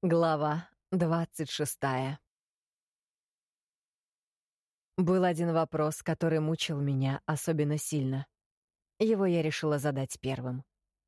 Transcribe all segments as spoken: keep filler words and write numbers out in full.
Глава двадцать шестая. Был один вопрос, который мучил меня особенно сильно. Его я решила задать первым.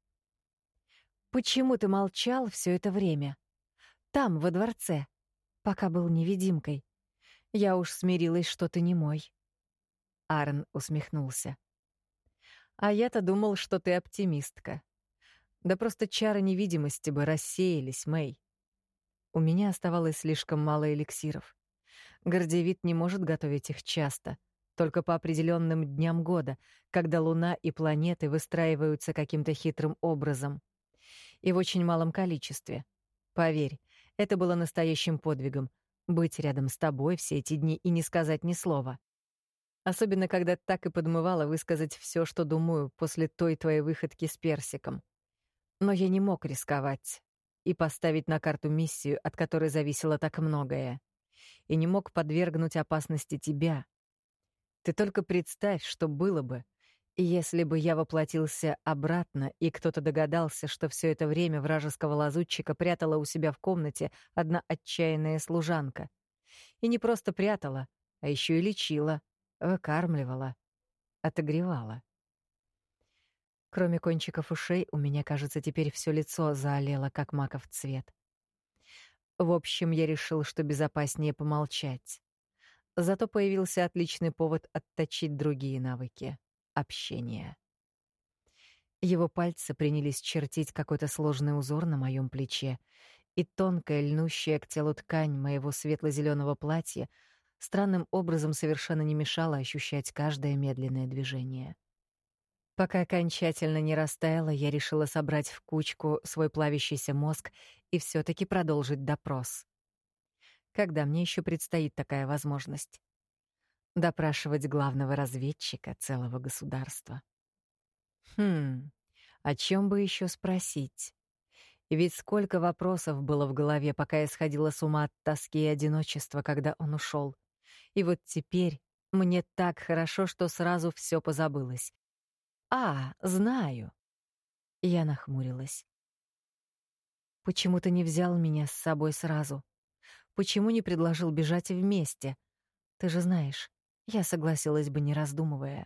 «Почему ты молчал все это время? Там, во дворце, пока был невидимкой. Я уж смирилась, что ты не мой». Арн усмехнулся. «А я-то думал, что ты оптимистка. Да просто чары невидимости бы рассеялись, Мэй. У меня оставалось слишком мало эликсиров. Гордиевид не может готовить их часто, только по определенным дням года, когда Луна и планеты выстраиваются каким-то хитрым образом. И в очень малом количестве. Поверь, это было настоящим подвигом — быть рядом с тобой все эти дни и не сказать ни слова. Особенно, когда так и подмывало высказать все, что думаю, после той твоей выходки с персиком. Но я не мог рисковать и поставить на карту миссию, от которой зависело так многое. И не мог подвергнуть опасности тебя. Ты только представь, что было бы, если бы я воплотился обратно, и кто-то догадался, что все это время вражеского лазутчика прятала у себя в комнате одна отчаянная служанка. И не просто прятала, а еще и лечила, выкармливала, отогревала. Кроме кончиков ушей, у меня, кажется, теперь все лицо заолело, как маков цвет. В общем, я решил, что безопаснее помолчать. Зато появился отличный повод отточить другие навыки — общения. Его пальцы принялись чертить какой-то сложный узор на моем плече, и тонкая, льнущая к телу ткань моего светло-зеленого платья странным образом совершенно не мешала ощущать каждое медленное движение. Пока окончательно не растаяла, я решила собрать в кучку свой плавящийся мозг и все-таки продолжить допрос. Когда мне еще предстоит такая возможность? Допрашивать главного разведчика целого государства. Хм, о чем бы еще спросить? Ведь сколько вопросов было в голове, пока я сходила с ума от тоски и одиночества, когда он ушел. И вот теперь мне так хорошо, что сразу все позабылось. А, знаю. Я нахмурилась. Почему ты не взял меня с собой сразу? Почему не предложил бежать вместе? Ты же знаешь, я согласилась бы, не раздумывая.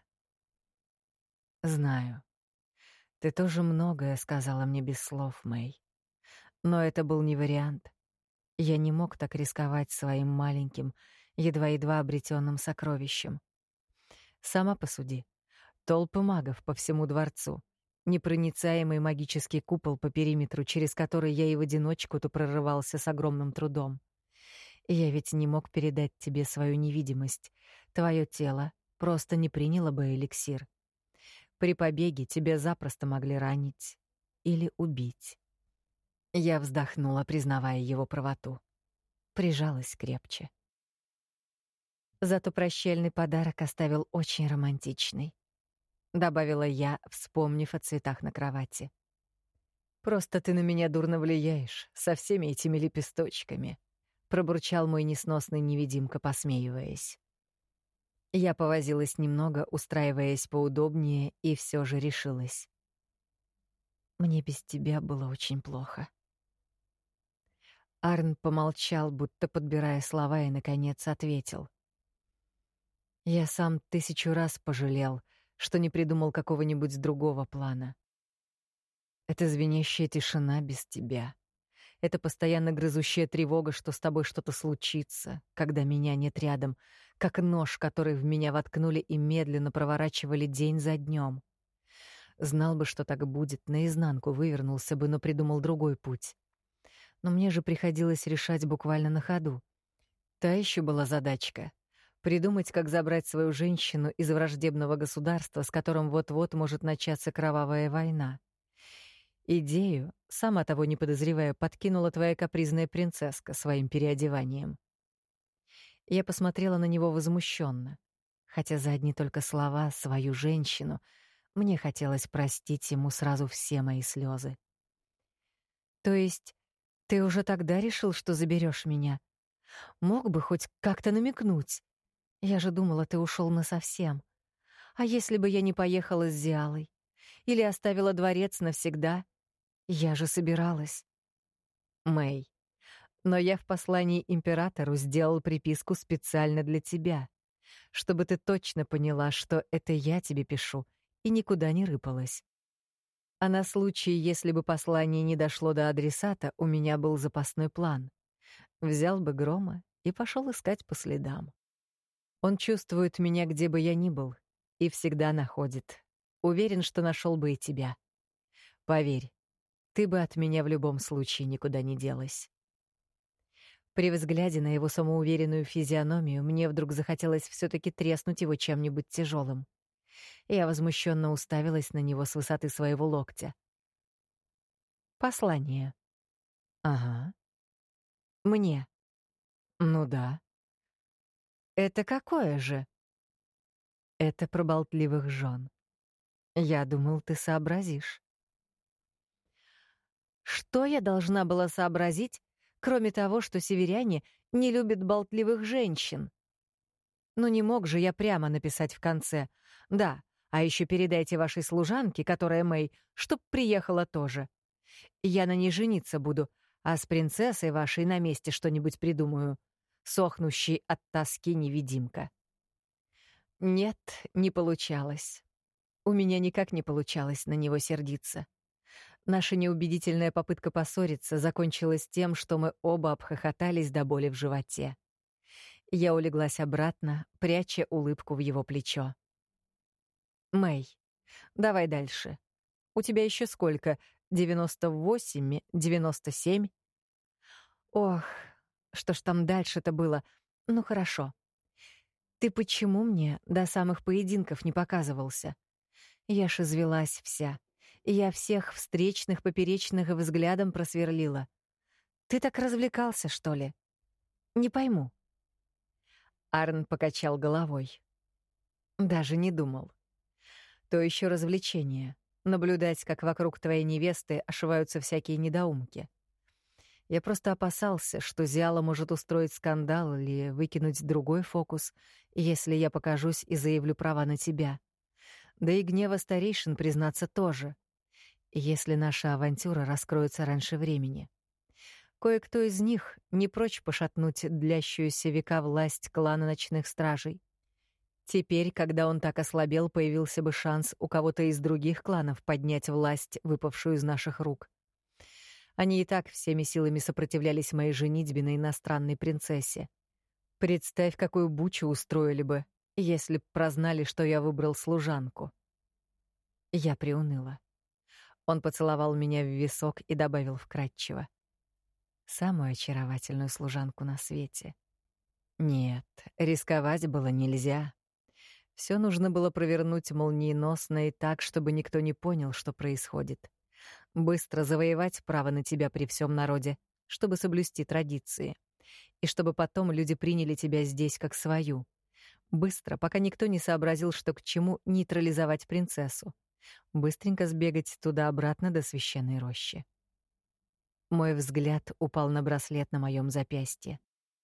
Знаю. Ты тоже многое сказала мне без слов, Мэй. Но это был не вариант. Я не мог так рисковать своим маленьким, едва-едва обретенным сокровищем. Сама посуди. Толпы магов по всему дворцу. Непроницаемый магический купол по периметру, через который я и в одиночку-то прорывался с огромным трудом. Я ведь не мог передать тебе свою невидимость. Твое тело просто не приняло бы эликсир. При побеге тебя запросто могли ранить или убить. Я вздохнула, признавая его правоту. Прижалась крепче. Зато прощальный подарок оставил очень романтичный, добавила я, вспомнив о цветах на кровати. Просто ты на меня дурно влияешь со всеми этими лепесточками, пробурчал мой несносный невидимка, посмеиваясь. Я повозилась немного, устраиваясь поудобнее, и все же решилась. Мне без тебя было очень плохо. Арн помолчал, будто подбирая слова, и, наконец, ответил. Я сам тысячу раз пожалел, что не придумал какого-нибудь другого плана. Это звенящая тишина без тебя. Это постоянно грызущая тревога, что с тобой что-то случится, когда меня нет рядом, как нож, который в меня воткнули и медленно проворачивали день за днем. Знал бы, что так будет, наизнанку вывернулся бы, но придумал другой путь. Но мне же приходилось решать буквально на ходу. Та еще была задачка — придумать, как забрать свою женщину из враждебного государства, с которым вот-вот может начаться кровавая война. Идею, сама того не подозревая, подкинула твоя капризная принцесска своим переодеванием. Я посмотрела на него возмущенно, хотя за одни только слова «свою женщину» мне хотелось простить ему сразу все мои слезы. То есть ты уже тогда решил, что заберешь меня? Мог бы хоть как-то намекнуть. Я же думала, ты ушел насовсем. А если бы я не поехала с Зиалой? Или оставила дворец навсегда? Я же собиралась. Мэй, Но я в послании императору сделал приписку специально для тебя, чтобы ты точно поняла, что это я тебе пишу, и никуда не рыпалась. А на случай, если бы послание не дошло до адресата, у меня был запасной план. Взял бы Грома и пошел искать по следам. Он чувствует меня, где бы я ни был, и всегда находит. Уверен, что нашел бы и тебя. Поверь, ты бы от меня в любом случае никуда не делась. При взгляде на его самоуверенную физиономию мне вдруг захотелось все-таки треснуть его чем-нибудь тяжелым. Я возмущенно уставилась на него с высоты своего локтя. Послание. Ага. Мне. Ну да. Это какое же? Это про болтливых жен. Я думал, ты сообразишь. Что я должна была сообразить, кроме того, что северяне не любят болтливых женщин? Ну не мог же я прямо написать в конце: «Да, а еще передайте вашей служанке, которая Мэй, чтоб приехала тоже. Я на ней жениться буду, а с принцессой вашей на месте что-нибудь придумаю. Сохнущий от тоски невидимка». Нет, не получалось. У меня никак не получалось на него сердиться. Наша неубедительная попытка поссориться закончилась тем, что мы оба обхохотались до боли в животе. Я улеглась обратно, пряча улыбку в его плечо. «Мэй, давай дальше. У тебя еще сколько? девяносто восемь, девяносто семь?» Ох, что ж там дальше-то было? Ну хорошо. Ты почему мне до самых поединков не показывался? Я ж извелась вся. Я всех встречных, поперечных взглядом просверлила. Ты так развлекался, что ли? Не пойму. Арн покачал головой. Даже не думал. То еще развлечение — наблюдать, как вокруг твоей невесты ошиваются всякие недоумки. Я просто опасался, что Зиала может устроить скандал или выкинуть другой фокус, если я покажусь и заявлю права на тебя. Да и гнева старейшин, признаться, тоже, если наша авантюра раскроется раньше времени. Кое-кто из них не прочь пошатнуть длящуюся века власть клана ночных стражей. Теперь, когда он так ослабел, появился бы шанс у кого-то из других кланов поднять власть, выпавшую из наших рук. Они и так всеми силами сопротивлялись моей женитьбе на иностранной принцессе. Представь, какую бучу устроили бы, если б прознали, что я выбрал служанку. Я приуныла. Он поцеловал меня в висок и добавил вкратчиво: самую очаровательную служанку на свете. Нет, рисковать было нельзя. Все нужно было провернуть молниеносно и так, чтобы никто не понял, что происходит. Быстро завоевать право на тебя при всем народе, чтобы соблюсти традиции. И чтобы потом люди приняли тебя здесь как свою. Быстро, пока никто не сообразил, что к чему, нейтрализовать принцессу. Быстренько сбегать туда-обратно до священной рощи. Мой взгляд упал на браслет на моем запястье.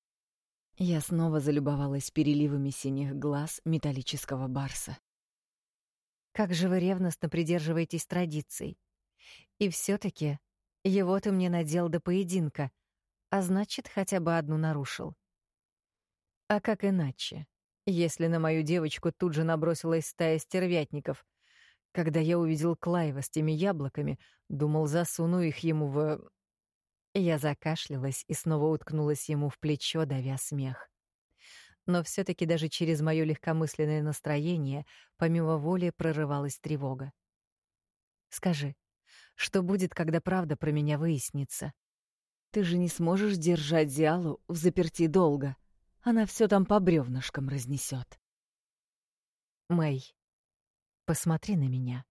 Я снова залюбовалась переливами синих глаз металлического барса. Как же вы ревностно придерживаетесь традиций. И все-таки его ты мне надел до поединка, а значит, хотя бы одну нарушил. А как иначе, если на мою девочку тут же набросилась стая стервятников? Когда я увидел Клайва с теми яблоками, думал, засуну их ему в... Я закашлялась и снова уткнулась ему в плечо, давя смех. Но все-таки даже через мое легкомысленное настроение помимо воли прорывалась тревога. Скажи, что будет, когда правда про меня выяснится? Ты же не сможешь держать Зиалу в заперти долго. Она все там по бревнышкам разнесет. Мэй, посмотри на меня.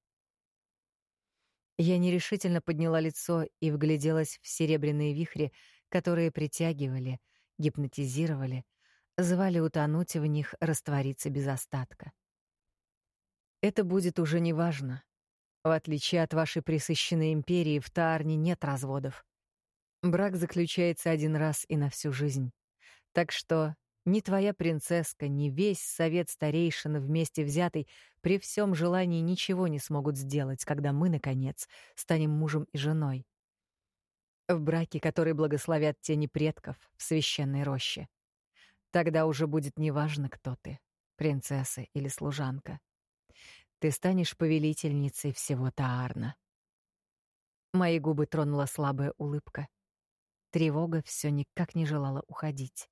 Я нерешительно подняла лицо и вгляделась в серебряные вихри, которые притягивали, гипнотизировали, звали утонуть в них, раствориться без остатка. Это будет уже неважно. В отличие от вашей пресыщенной империи, в Таарне нет разводов. Брак заключается один раз и на всю жизнь. Так что ни твоя принцесска, ни весь совет старейшин вместе взятый при всем желании ничего не смогут сделать, когда мы, наконец, станем мужем и женой. В браке, который благословят тени предков в священной роще. Тогда уже будет неважно, кто ты — принцесса или служанка. Ты станешь повелительницей всего Таарна. Мои губы тронула слабая улыбка. Тревога все никак не желала уходить.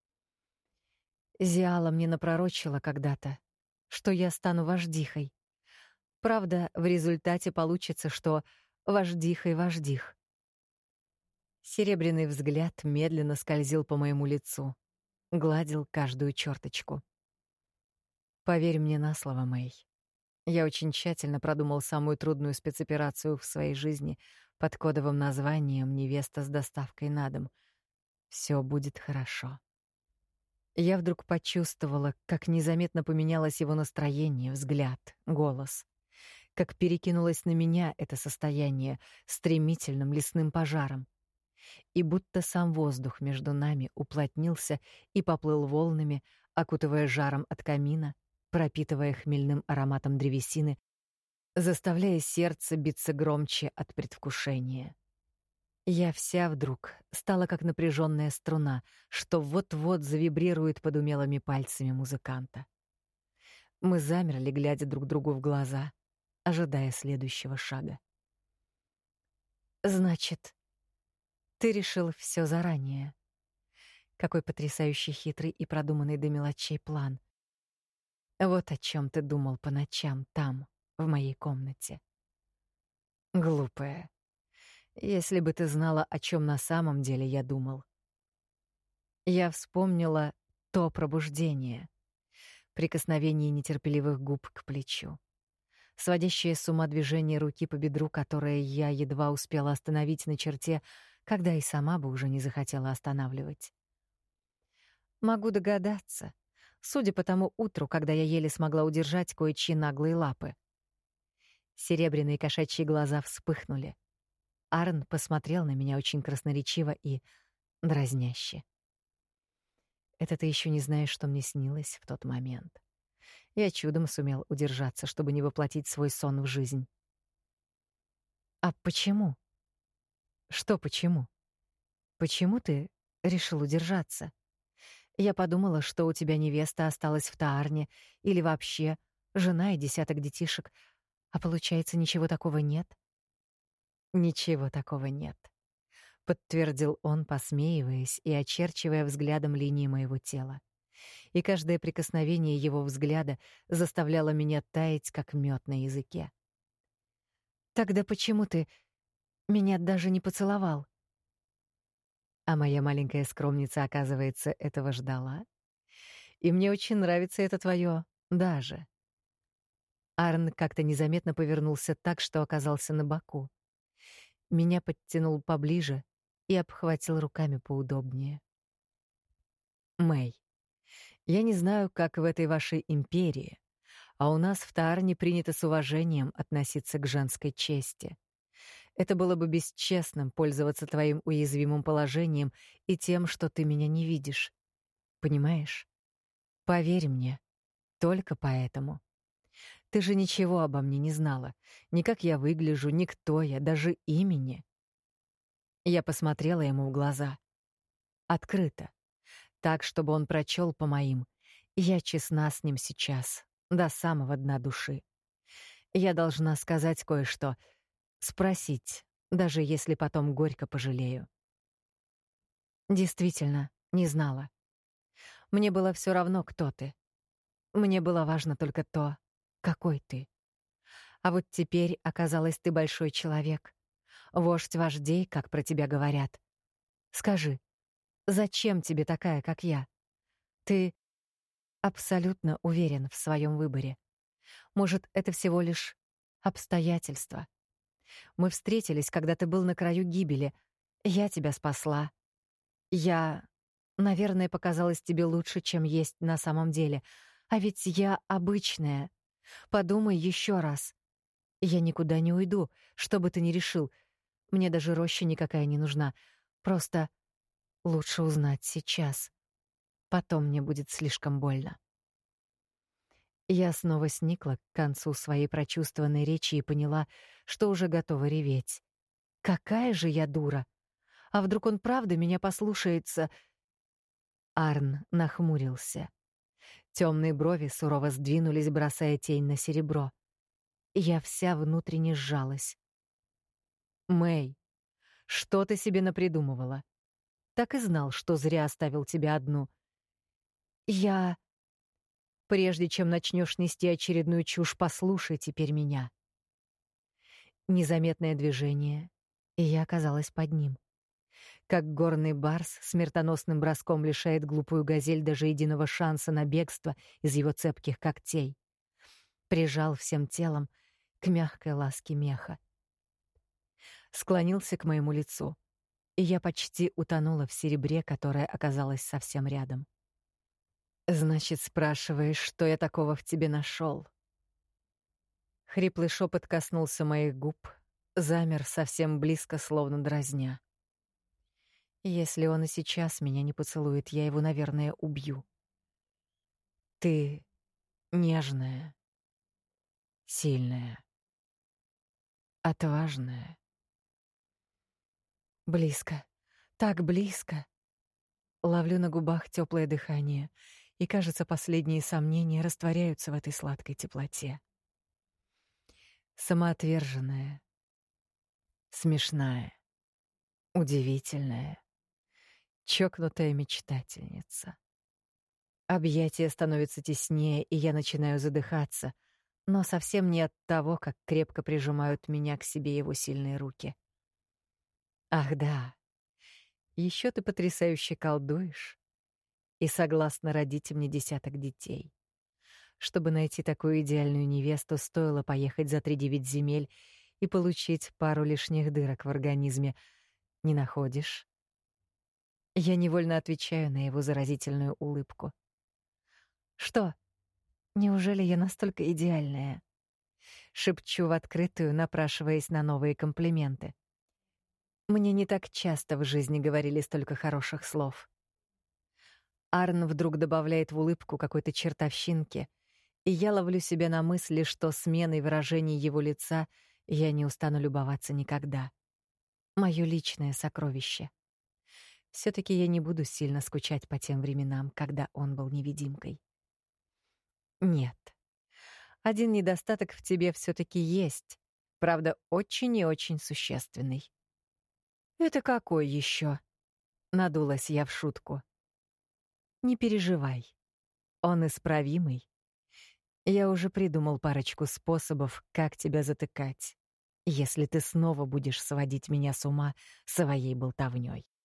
Зиала мне напророчила когда-то, что я стану вождихой. Правда, в результате получится, что вождихой-вождих. Серебряный взгляд медленно скользил по моему лицу, гладил каждую черточку. Поверь мне на слово, Мэй. Я очень тщательно продумал самую трудную спецоперацию в своей жизни под кодовым названием «Невеста с доставкой на дом». Все будет хорошо. Я вдруг почувствовала, как незаметно поменялось его настроение, взгляд, голос. Как перекинулось на меня это состояние стремительным лесным пожаром. И будто сам воздух между нами уплотнился и поплыл волнами, окутывая жаром от камина, пропитывая хмельным ароматом древесины, заставляя сердце биться громче от предвкушения. Я вся вдруг стала как напряженная струна, что вот-вот завибрирует под умелыми пальцами музыканта. Мы замерли, глядя друг другу в глаза, ожидая следующего шага. «Значит, ты решил все заранее. Какой потрясающе хитрый и продуманный до мелочей план. Вот о чем ты думал по ночам там, в моей комнате. Глупая. Если бы ты знала, о чем на самом деле я думал. Я вспомнила то пробуждение, прикосновение нетерпеливых губ к плечу, сводящее с ума движение руки по бедру, которое я едва успела остановить на черте, когда и сама бы уже не захотела останавливать. Могу догадаться, судя по тому утру, когда я еле смогла удержать кое-чьи наглые лапы. Серебряные кошачьи глаза вспыхнули. Арн посмотрел на меня очень красноречиво и дразняще. Это ты еще не знаешь, что мне снилось в тот момент. Я чудом сумел удержаться, чтобы не воплотить свой сон в жизнь. А почему? Что почему? Почему ты решил удержаться? Я подумала, что у тебя невеста осталась в Таарне или вообще жена и десяток детишек, а получается, ничего такого нет? Ничего такого нет, подтвердил он, посмеиваясь и очерчивая взглядом линии моего тела. И каждое прикосновение его взгляда заставляло меня таять, как мед на языке. Тогда почему ты меня даже не поцеловал? А моя маленькая скромница, оказывается, этого ждала. И мне очень нравится это твое «даже». Арн как-то незаметно повернулся так, что оказался на боку. Меня подтянул поближе и обхватил руками поудобнее. Мэй, я не знаю, как в этой вашей империи, а у нас в Таарне принято с уважением относиться к женской чести. Это было бы бесчестным пользоваться твоим уязвимым положением и тем, что ты меня не видишь. Понимаешь? Поверь мне, только поэтому. Ты же ничего обо мне не знала, ни как я выгляжу, ни кто я, даже имени. Я посмотрела ему в глаза. Открыто. Так, чтобы он прочел по моим. Я честна с ним сейчас, до самого дна души. Я должна сказать кое-что, спросить, даже если потом горько пожалею. Действительно, не знала. Мне было все равно, кто ты. Мне было важно только то, какой ты. А вот теперь, оказалось, ты большой человек. Вождь вождей, как про тебя говорят. Скажи, зачем тебе такая, как я? Ты абсолютно уверен в своем выборе. Может, это всего лишь обстоятельства. Мы встретились, когда ты был на краю гибели. Я тебя спасла. Я, наверное, показалась тебе лучше, чем есть на самом деле. А ведь я обычная. Подумай еще раз. Я никуда не уйду, что бы ты ни решил. Мне даже роща никакая не нужна. Просто лучше узнать сейчас. Потом мне будет слишком больно. Я снова сникла к концу своей прочувствованной речи и поняла, что уже готова реветь. Какая же я дура! А вдруг он правда меня послушается? Арн нахмурился. Темные брови сурово сдвинулись, бросая тень на серебро. Я вся внутренне сжалась. Мэй, что ты себе напридумывала? Так и знал, что зря оставил тебя одну. Я... Прежде чем начнешь нести очередную чушь, послушай теперь меня. Незаметное движение, и я оказалась под ним. Как горный барс смертоносным броском лишает глупую газель даже единого шанса на бегство из его цепких когтей. Прижал всем телом к мягкой ласке меха. Склонился к моему лицу, и я почти утонула в серебре, которое оказалось совсем рядом. «Значит, спрашиваешь, что я такого в тебе нашел?» Хриплый шепот коснулся моих губ, замер совсем близко, словно дразня. Если он и сейчас меня не поцелует, я его, наверное, убью. Ты нежная, сильная, отважная. Близко, так близко. Ловлю на губах теплое дыхание, и, кажется, последние сомнения растворяются в этой сладкой теплоте. Самоотверженная, смешная, удивительная, чокнутая мечтательница. Объятия становятся теснее, и я начинаю задыхаться, но совсем не от того, как крепко прижимают меня к себе его сильные руки. Ах да, еще ты потрясающе колдуешь и согласна родить мне десяток детей. Чтобы найти такую идеальную невесту, стоило поехать за тридевять земель и получить пару лишних дырок в организме. Не находишь? Я невольно отвечаю на его заразительную улыбку. Что? Неужели я настолько идеальная? Шепчу в открытую, напрашиваясь на новые комплименты. Мне не так часто в жизни говорили столько хороших слов. Арн вдруг добавляет в улыбку какой-то чертовщинки, и я ловлю себя на мысли, что сменой выражений его лица я не устану любоваться никогда. Моё личное сокровище. Всё-таки я не буду сильно скучать по тем временам, когда он был невидимкой. Нет. Один недостаток в тебе всё-таки есть, правда, очень и очень существенный. «Это какой ещё?» — надулась я в шутку. «Не переживай. Он исправимый. Я уже придумал парочку способов, как тебя затыкать, если ты снова будешь сводить меня с ума своей болтовнёй».